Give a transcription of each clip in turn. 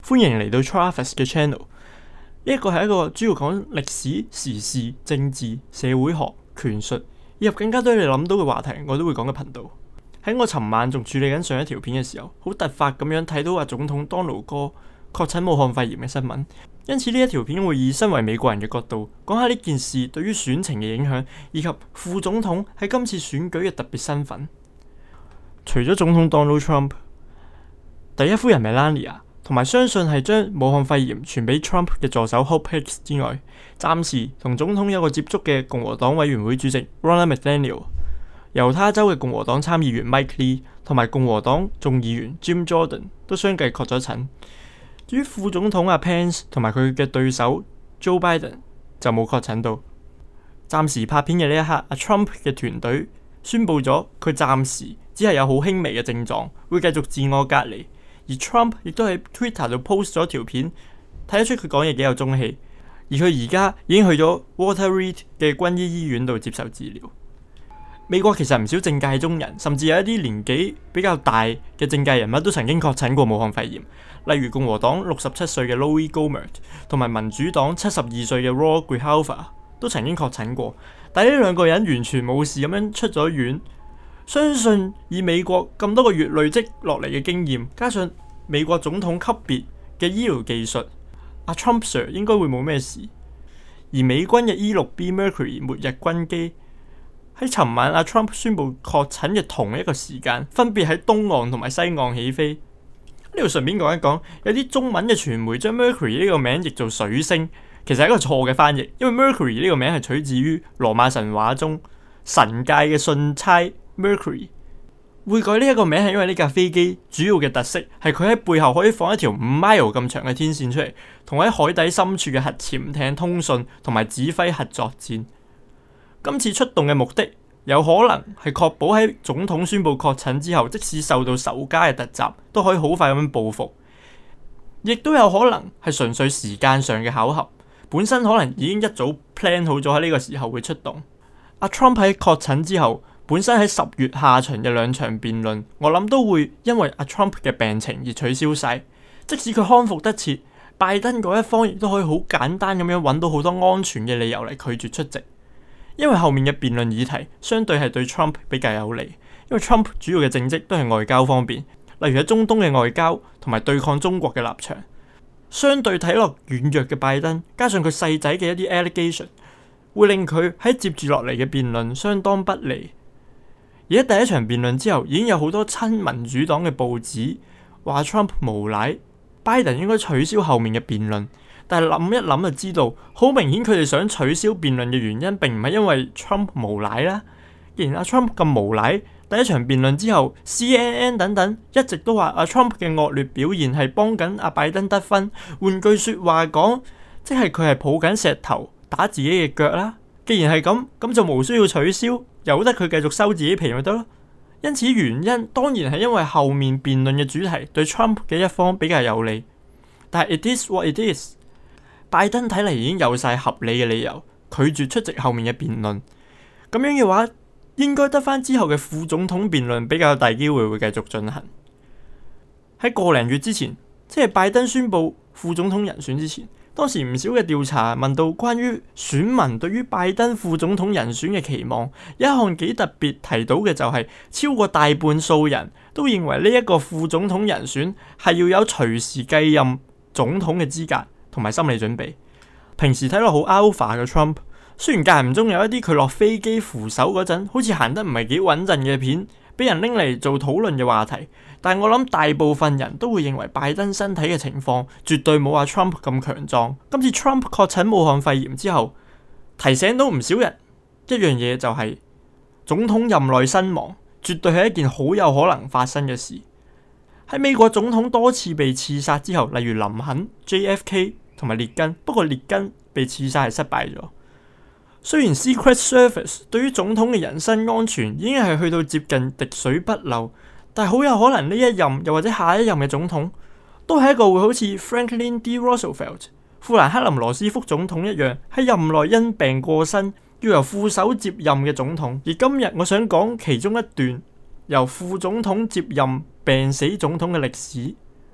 歡迎嚟到 Travis 嘅 channel。呢一個係一個主要講歷史、時事、政治、社會學、權術以及更加多你諗到嘅話題，我都會講嘅頻道。喺我尋晚仲處理緊上一條片嘅時候，好突發咁樣睇到總統 Donald 哥確診武漢肺炎嘅新聞，因此呢一條片會以身為美國人嘅角度講下呢件事對於選情嘅影響，以及副總統喺今次選舉嘅特別身份。除咗總統 Donald Trump、第一夫人 Melania 同埋相信係將武漢肺炎傳俾 Trump 嘅助手 Hope Hicks 之外，暫時同總統有個接觸嘅共和黨委員會主席 Ronna McDaniel、猶他州嘅共和黨參議員 Mike Lee 同埋共和黨眾議員 Jim Jordan 都相繼確咗診。至於副總統阿 Pence 同埋佢嘅對手 Joe Biden 就冇確診到。暫時拍片嘅呢一刻，阿 Trump 嘅團隊宣布咗佢暫時只係有好輕微嘅症狀，會繼續自我隔離。而 Trump 亦都喺 Twitter 度 post 咗條片，睇得出佢講嘢幾有中氣。而佢而家已經去咗 Walter Reed 嘅軍醫醫院度接受治療。美國其實唔少政界中人，甚至有一啲年紀比較大嘅政界人物都曾經確診過武漢肺炎，例如共和黨67歲嘅 Louis Gohmert 同埋民主黨72歲嘅 Rod Grijalva 都曾經確診過。但係呢兩個人完全冇事咁樣出咗院。相信以美國咁多個月累積落嚟嘅經驗，加上美國總統級別嘅醫療技術，阿 Trump Sir 應該會冇咩事。而美軍嘅 E6B Mercury 末日軍機喺尋晚阿 Trump 宣布確診嘅同一個時間，分別喺東岸同埋西岸起飛。呢度順便講一講，有啲中文嘅傳媒將 Mercury 呢個名譯做水星，其實係一個錯嘅翻譯，因為 Mercury 呢個名係取自於羅馬神話中神界嘅信差 Mercury。會改呢一個名係因為呢架飛機主要嘅特色係佢喺背後可以放一條5 mile 咁長嘅天線出嚟，同喺海底深處嘅核潛艇通訊同埋指揮核作戰。今次出動嘅目的有可能係確保喺總統宣布確診之後，即使受到仇家嘅突襲，都可以好快咁樣報復。亦都有可能係純粹時間上嘅巧合，本身可能已經一早 plan 好咗喺呢個時候會出動。阿 Trump 喺確診之後，本身喺10月下旬嘅2場辯論，我諗都會因為阿 Trump 嘅病情而取消晒。即使佢康復得切，拜登嗰一方亦都可以好簡單咁樣揾到好多安全嘅理由嚟拒絕出席。因為後面嘅辯論議題相對係對 Trump 比較有利，因為 Trump 主要嘅政績都係外交方面，例如喺中東嘅外交同埋對抗中國嘅立場。相對睇落軟弱嘅拜登，加上佢細仔嘅一啲 allegation， 會令佢喺接住落嚟嘅辯論相當不利。而喺第一場辯論之後，已經有好多親民主黨嘅報紙話 Trump 無賴，拜登應該取消後面嘅辯論。但係諗一諗就知道，好明顯佢哋想取消辯論嘅原因並唔係因為 Trump 無賴啦。既然阿 Trump 咁無賴，第一場辯論之後 CNN 等等一直都話阿 Trump 嘅惡劣表現係幫緊阿拜登得分。換句說話講，即係佢係抱緊石頭打自己嘅腳啦。既然係咁，咁就無需要取消，由得佢繼續收自己皮咪得咯。因此原因當然係因為後面辯論嘅主題對 Trump 嘅一方比較有利。但係 it is what it is。拜登睇嚟已經有晒合理嘅理由拒絕出席後面嘅辯論，咁樣嘅話，應該得返之後嘅副總統辯論比較大機會會繼續進行。喺個零月之前，即係拜登宣布副總統人選之前，當時唔少嘅調查問到關於選民對於拜登副總統人選嘅期望，有一項幾特別提到嘅就係超過大半數人都認為呢一個副總統人選係要有隨時繼任總統嘅資格同埋心理準備。平時睇落好 alpha 嘅 Trump， 雖然間唔中有一啲佢落飛機扶手嗰陣好似行得唔係幾穩陣嘅片俾人拎嚟做討論嘅話題，但係我諗大部分人都會認為拜登身體嘅情況絕對冇阿 Trump 咁強壯。今次 Trump 確診武漢肺炎之後，提醒到唔少人一樣嘢，就係總統任內身亡絕對係一件好有可能發生嘅事。喺美國總統多次被刺殺之後，例如林肯、JFK 同埋列根，不過列根被刺殺係失敗咗。雖然 Secret Service 對於總統嘅人身安全已經係去到接近滴水不漏，但係好有可能呢一任又或者下一任嘅總統都係一個會好似 Franklin D. Roosevelt、富蘭克林羅斯福總統一樣喺任內因病過身，要由副手接任嘅總統。而今日我想講其中一段由副總統接任病死總統嘅歷史。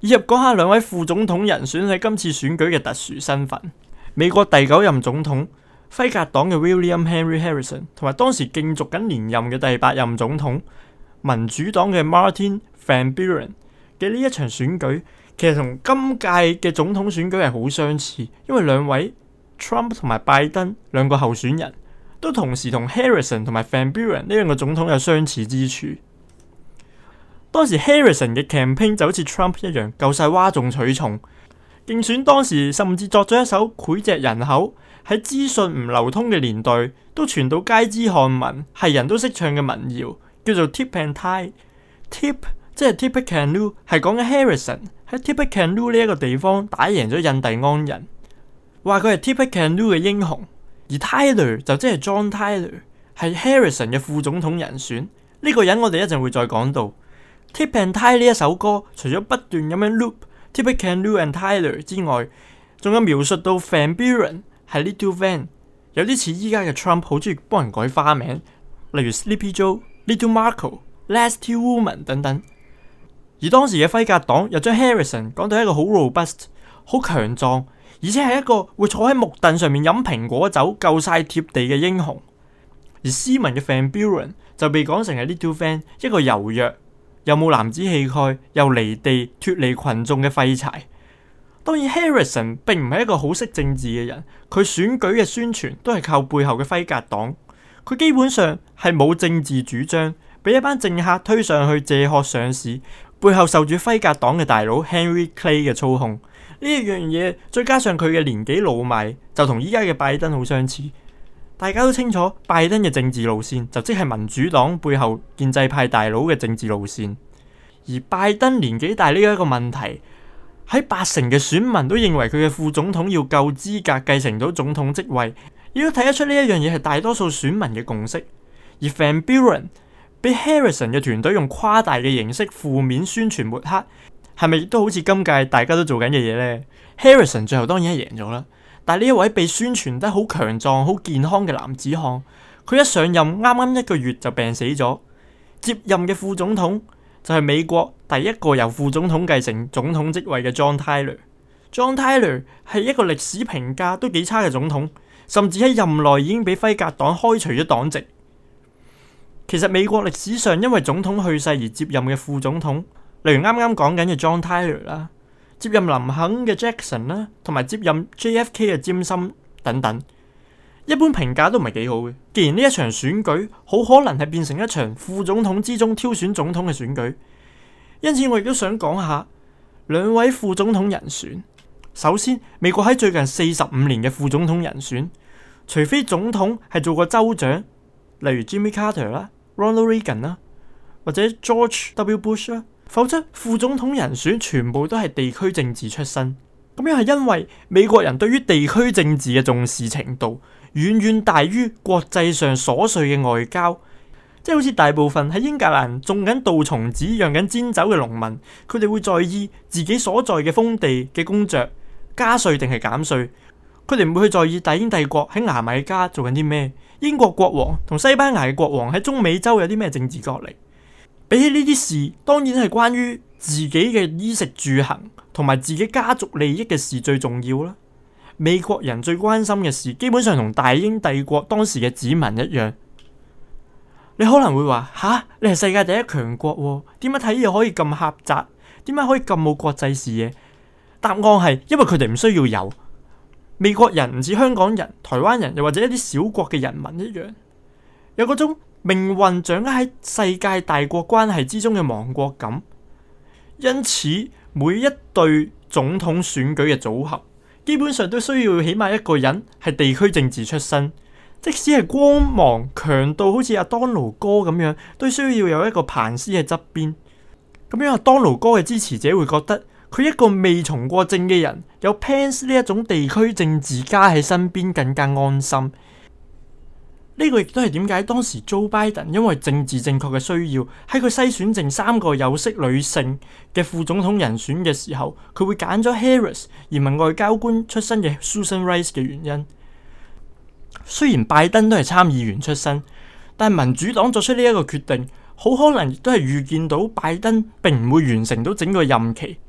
以及講下兩位副總統人選喺今次選舉嘅特殊身份。美國第9任總統輝格黨嘅 William Henry Harrison 同埋當時競逐緊連任嘅第8任總統民主黨嘅 Martin Van Buren 嘅呢一場選舉，其實同今屆嘅總統選舉係好相似，因為兩位 Trump 同埋拜登兩個候選人都同時同 Harrison 同埋 Van Buren 呢兩個總統有相似之處。當時 Harrison 嘅 campaign 就好似 Trump 一樣，夠晒嘩眾取寵。競選當時甚至作咗一首膾炙人口，喺資訊唔流通嘅年代都傳到街知巷聞，係人都識唱嘅民謠，叫做 Tip and Tie。Tip 即係 Tippecanoe， 係講緊 Harrison 喺 Tippecanoe 呢一個地方打贏咗印第安人，話佢係 Tippecanoe 嘅英雄。而 Tyler 就即係 John Tyler， 係 Harrison 嘅副總統人選。呢個人我哋一陣會再講到。Tip and Tie 呢一首歌，除咗不斷咁樣 loop Tippecanoe and Tyler 之外，仲有描述到 Van Buren 係 Little Van， 有啲似依家嘅 Trump 好中意幫人改花名，例如 Sleepy Joe、Little Marco、Lasty Woman 等等。而當時嘅輝格黨又將 Harrison 講到一個好 robust、好強壯，而且係一個會坐喺木凳上面飲蘋果酒夠晒貼地嘅英雄。而斯文嘅 Van Buren 就被講成係 Little Van， 一個柔弱又冇男子氣概又離地脫離群眾嘅廢柴。當然 Harrison 並唔係一個好識政治嘅人，佢選舉嘅宣傳都係靠背後嘅輝格黨，佢基本上係冇政治主張，俾一班政客推上去借殼上市，背後受住輝格黨嘅大佬 Henry Clay 嘅操控。呢一樣嘢再加上佢嘅年紀老邁，就同依家嘅拜登好相似。大家都清楚拜登嘅政治路線就即係民主黨背後建制派大佬嘅政治路線，而拜登年紀大呢一個問題，喺80%嘅選民都認為佢嘅副總統要夠資格繼承到總統職位，亦都睇得出呢一樣嘢係大多數選民嘅共識。而 Van Buren 俾 Harrison 嘅團隊用誇大嘅形式負面宣傳抹黑，係咪亦都好似今屆大家都做緊嘅嘢呢？ Harrison 最後當然係贏咗啦，但係呢一位被宣傳得好強壯、好健康嘅男子漢，佢一上任啱啱1個月就病死咗。接任嘅副總統就係美國第一個由副總統繼承總統職位嘅 John Tyler。John Tyler 係一個歷史評價都幾差嘅總統，甚至喺任內已經俾輝格黨開除咗黨籍。其實美國歷史上因為總統去世而接任嘅副總統，例如啱啱講緊嘅 John Tyler 啦，接任林肯嘅 Jackson 啦，同埋接任 JFK 嘅詹森等等，一般評價都唔係幾好嘅。既然呢一場選舉好可能係變成一場副總統之中挑選總統嘅選舉，因此我亦都想講下兩位副總統人選。首先，美國喺最近45年嘅副總統人選，除非總統係做過州長，例如 Jimmy Carter 啦、Ronald Reagan 啦，或者 George W. Bush 啦，否則副總統人選全部都係地區政治出身。咁樣係因為美國人對於地區政治嘅重視程度遠遠大於國際上瑣碎嘅外交，即係好似大部分喺英格蘭種緊杜松子、釀緊煎酒嘅農民，佢哋會在意自己所在嘅封地嘅公爵加稅定係減稅，佢哋唔會去在意大英帝國喺牙買加做緊啲咩，英國國王同西班牙嘅國王喺中美洲有啲咩政治角力。比起呢啲事，當然係關於自己嘅衣食住行同埋自己家族利益嘅事最重要啦。美國人最關心嘅事，基本上同大英帝國當時嘅子民一樣。你可能會話吓，你係世界第一強國喎，點解睇嘢可以咁狹窄？點解可以咁冇國際視野？答案係因為佢哋唔需要有。美國人唔似香港人、台灣人又或者一啲小國嘅人民一樣，有嗰種命運掌握喺世界大國關係之中嘅亡國感。因此每一對總統選舉嘅組合基本上都需要起碼一個人係地區政治出身，即使係光芒強到好似阿當勞哥咁樣，都需要有一個彭斯喺側邊。咁樣阿當勞哥嘅支持者會覺得佢一個未從過政嘅人有 Pence 呢一種地區政治家喺身邊更加安心。呢個亦都係點解當時 Joe Biden 因為政治正確嘅需要，喺佢篩選剩3個有色女性嘅副總統人選嘅時候，佢會揀咗 Harris 移民外交官出身嘅 Susan Rice 嘅原因。雖然拜登都係參議員出身，但民主黨作出呢一個決定，好可能亦都係預見到拜登並唔會完成到整個任期，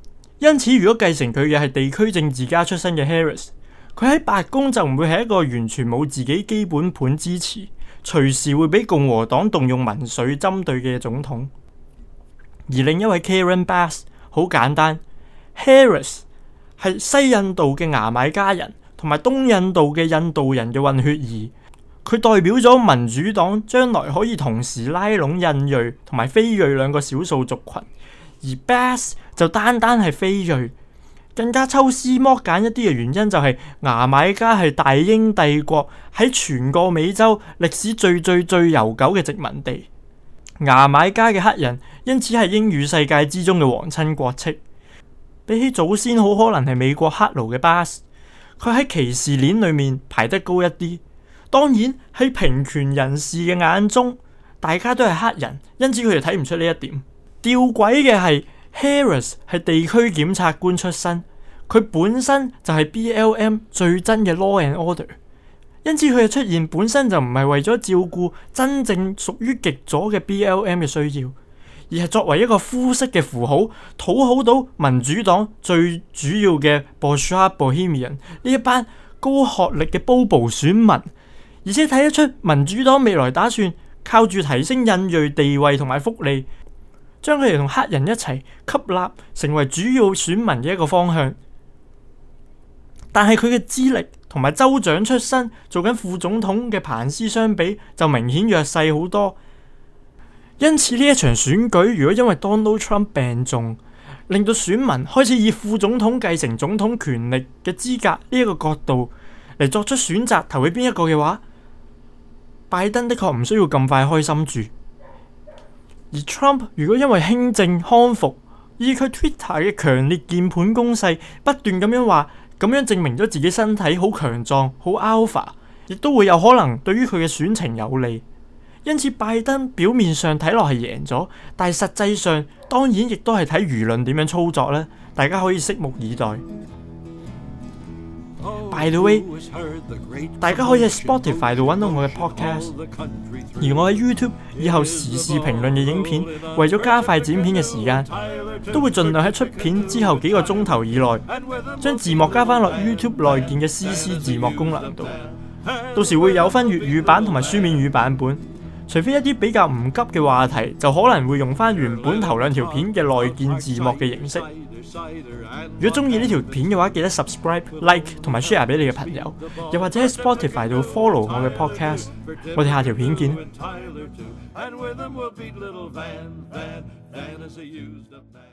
因此如果繼承佢嘅係地區政治家出身嘅 Harris， 佢喺白宮就唔會係一個完全冇自己基本盤支持，隨時會俾共和黨動用民粹針對嘅總統。而另一位 Karen Bass 好簡單， Harris 係西印度嘅牙買加人同埋東印度嘅印度人嘅混血兒，佢代表咗民主黨將來可以同時拉攏印裔同埋非裔兩個少數族群，而 Bass 就單係非裔。更加抽絲剝繭一啲嘅原因就係牙買加係大英帝國喺全個美洲歷史最悠久嘅殖民地，牙買加嘅黑人因此係英語世界之中嘅皇親國戚。比起祖先好可能係美國黑奴嘅 Bass， 佢喺歧視鏈裏面排得高一啲。當然喺平權人士嘅眼中，大家都係黑人，因此佢哋睇唔出呢一點。吊詭嘅係Harris 係地區檢察官出身，佢本身就係 BLM 最真嘅 law and order， 因此佢嘅出現本身就唔係為咗照顧真正屬於極左嘅 BLM 嘅需要，而係作為一個膚色嘅符號，討好到民主黨最主要嘅 Bourgeois Bohemian 呢一班高學歷嘅 Bobo 選民，而且睇得出民主黨未來打算靠住提升印裔地位同埋福利，將佢哋同黑人一齊吸納成為主要選民嘅一個方向。但係佢嘅資歷同埋州長出身做緊副總統嘅彭斯相比，就明顯弱勢好多。因此呢一場選舉，如果因為 Donald Trump 病重，令到選民開始以副總統繼承總統權力嘅資格呢一個角度嚟作出選擇投俾邊一個嘅話，拜登的確唔需要咁快開心住。而 Trump 如果因為輕症康復，以佢 Twitter 嘅強烈鍵盤攻勢，不斷咁樣話，咁樣證明咗自己身體好強壯、好 alpha， 亦都會有可能對於佢嘅選情有利。因此拜登表面上睇落係贏咗，但係實際上當然亦都係睇輿論點樣操作咧。大家可以拭目以待。By the way， 大家可以喺 Spotify 度揾到我嘅 podcast， 而我喺 YouTube 以後時事評論嘅影片，為咗加快剪片嘅時間，都會盡量喺出片之後幾個鐘頭以內，將字幕加翻落 YouTube 內建嘅 CC 字幕功能度。到時會有分粵語版同埋書面語版本，除非一啲比較唔急嘅話題，就可能會用翻原本頭兩條片嘅內建字幕嘅形式。如果中意呢條片嘅話，記得 subscribe、like 同埋 share 俾你嘅朋友，又或者喺 Spotify 度 follow 我嘅 podcast。我哋下條片見。